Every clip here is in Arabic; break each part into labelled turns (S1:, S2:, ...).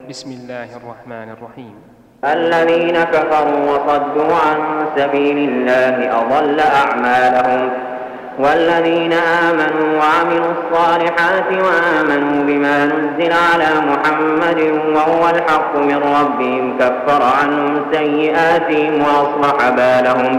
S1: بسم الله الرحمن الرحيم.
S2: الذين كفروا وصدوا عن سبيل الله أضل أعمالهم، والذين آمنوا وعملوا الصالحات وآمنوا بما نزل على محمد وهو الحق من ربهم كفر عنهم سيئاتهم وأصلح بالهم.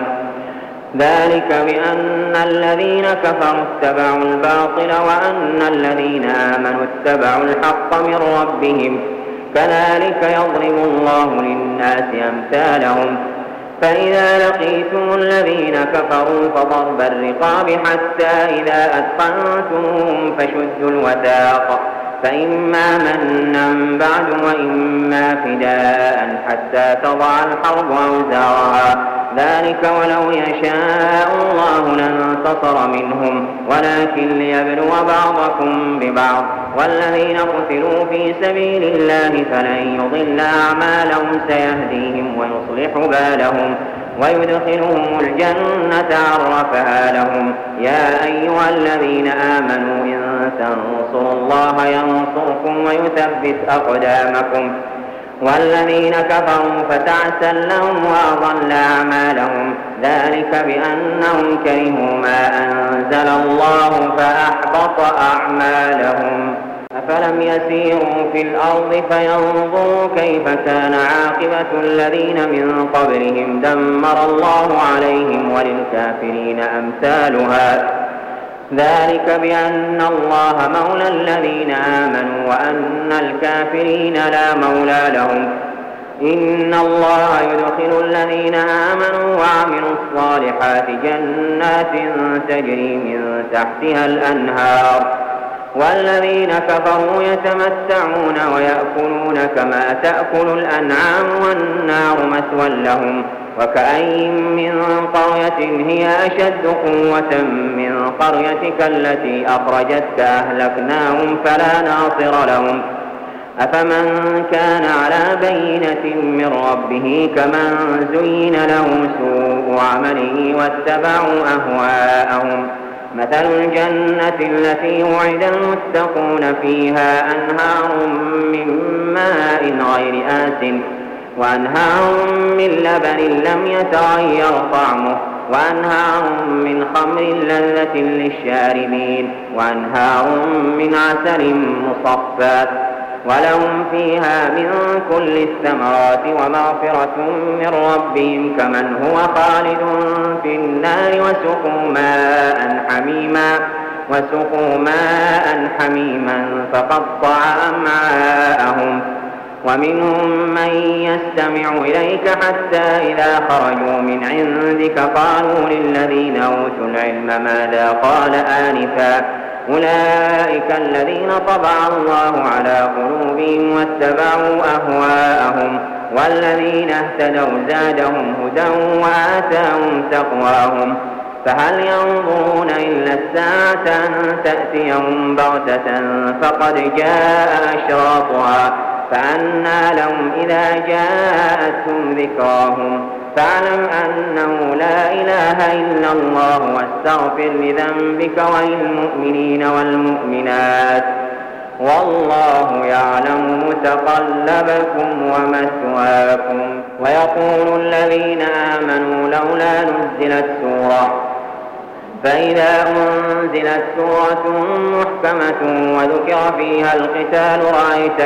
S2: ذلك بأن الذين كفروا اتبعوا الباطل وأن الذين آمنوا اتبعوا الحق من ربهم، كذلك يضرب الله للناس أمثالهم. فإذا لقيتم الذين كفروا فضرب الرقاب حتى إذا أثخنتموهم فشدوا الوثاق، فإما منا بعد وإما فداء حتى تضع الحرب أوزارها، ذلك ولو يشاء الله لانتصر منهم ولكن ليبلو بعضكم ببعض. والذين قتلوا في سبيل الله فلن يضل أعمالهم سيهديهم ويصلح بالهم ويدخلهم الجنة عرفها لهم. يا أيها الذين آمنوا إن تنصروا الله ينصركم ويثبت أقدامكم. والذين كفروا فتعسا لهم وأضل أعمالهم، ذلك بأنهم كرهوا ما أنزل الله فأحبط أعمالهم. أفلم يسيروا في الأرض فينظروا كيف كان عاقبة الذين من قبلهم دمر الله عليهم وللكافرين أمثالها. ذلك بأن الله مولى الذين آمنوا وأن الكافرين لا مولى لهم. إن الله يدخل الذين آمنوا وعملوا الصالحات جنات تجري من تحتها الأنهار، والذين كفروا يتمتعون ويأكلون كما تأكل الأنعام والنار مثوى لهم. وكأين من قرية هي أشد قوة من قريتك التي أخرجتك أهلكناهم فلا ناصر لهم. أفمن كان على بينة من ربه كمن زين له سوء عمله واتبعوا أهواءهم. مثل الجنة التي وعد المتقون فيها أنهار من ماء غير آسن وأنهار من لبن لم يتغير طعمه وأنهار من خمر لذة للشاربين وأنهار من عسل مصفى ولهم فيها من كل الثمرات ومغفرة من ربهم كمن هو خالد في النار وسقوا ماء حميما فقطع أمعاءهم. ومنهم من يستمع إليك حتى إذا خرجوا من عندك قالوا للذين أوتوا العلم ماذا قال آنفا، أولئك الذين طبع الله على قلوبهم واتبعوا أهواءهم. والذين اهتدوا زادهم هدى وآتاهم تقواهم. فهل ينظرون إلا الساعة أن تأتيهم بغتة فقد جاء أشراطها، فأنى لهم إذا جاءتهم ذكراهم. فاعلم أنه لا إله إلا الله واستغفر لذنبك وللمؤمنين والمؤمنات، والله يعلم متقلبكم ومثواكم. ويقول الذين آمنوا لولا نزلت سورة، فإذا أنزلت سورة محكمة وذكر فيها القتال رأيت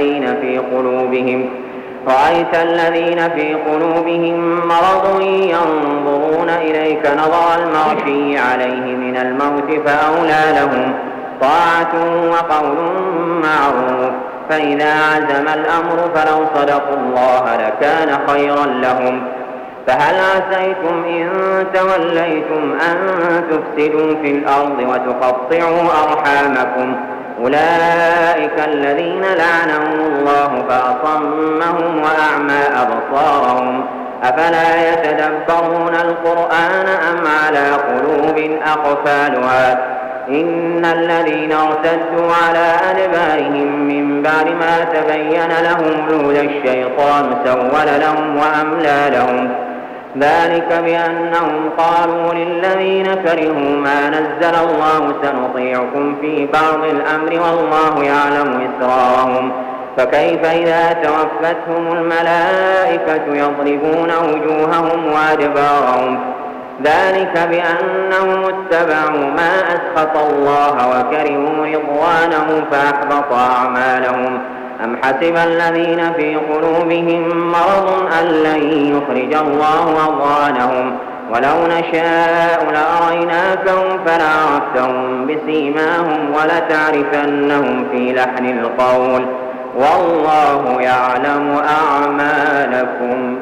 S2: الذين في قلوبهم مرض ينظرون إليك نظر المغشي عليه من الموت فأولى لهم طاعة وقول معروف. فإذا عزم الأمر فلو صدقوا الله لكان خيرا لهم. فهل عسيتم إن توليتم أن تفسدوا في الأرض وتقطعوا أرحامكم؟ أولئك الذين لعنهم الله فأصمهم وأعمى أبصارهم. أفلا يتدبرون القرآن أم على قلوب أقفالها؟ إن الذين ارتدوا على أدبارهم من بعد ما تبين لهم الهدى الشيطان سول لهم وأملى لهم. ذلك بأنهم قالوا للذين كرهوا ما نزل الله سنطيعكم في بعض الأمر والله يعلم إسرارهم. فكيف إذا توفتهم الملائكة يضربون وجوههم وأدبارهم ذلك بأنهم اتبعوا ما أسخط الله وكرهوا رضوانه فأحبط أعمالهم أم حسب الذين في قلوبهم مرض أن لن يخرج الله أضغانهم ولو نشاء لأريناكهم فلعرفتهم بسيماهم ولتعرفنهم في لحن القول والله يعلم أعمالكم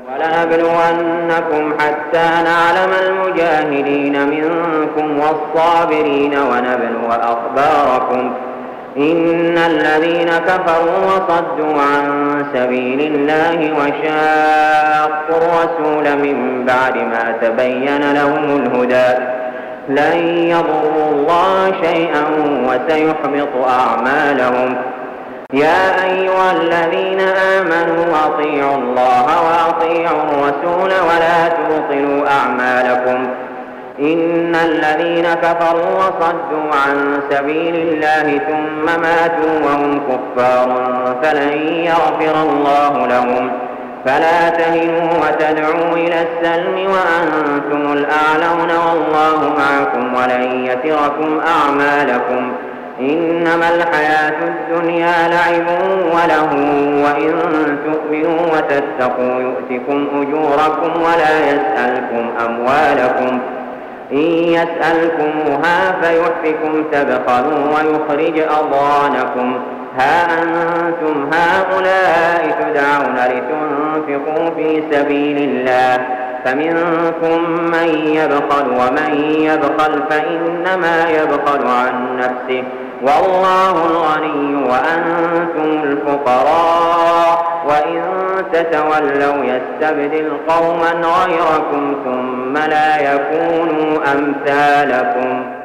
S2: ولنبلونكم حتى نعلم المجاهدين منكم والصابرين ونبلو أخباركم إن الذين كفروا وصدوا عن سبيل الله وشاقوا الرسول من بعد ما تبين لهم الهدى لن يضروا الله شيئا وسيحبط أعمالهم يا أيها الذين آمنوا أطيعوا الله وأطيعوا الرسول ولا تبطلوا أعمالكم إن الذين كفروا وصدوا عن سبيل الله ثم ماتوا وهم كفار فلن يغفر الله لهم فلا تهنوا وتدعوا إلى السلم وأنتم الأعلون والله معكم ولن يتركم أعمالكم إنما الحياة الدنيا لعب وله وإن تؤمنوا وتتقوا يؤتكم أجوركم ولا يسألكم أموالكم إن يسألكموها فيحفكم تبخلوا ويخرج أضغانكم ها أنتم هؤلاء تدعون لتنفقوا في سبيل الله فمنكم من يبخل ومن يبخل فإنما يبخل عن نفسه والله الغني وأنتم الفقراء وإن تتولوا يستبدل قوما غيركم ثم لا يكونوا أمثالكم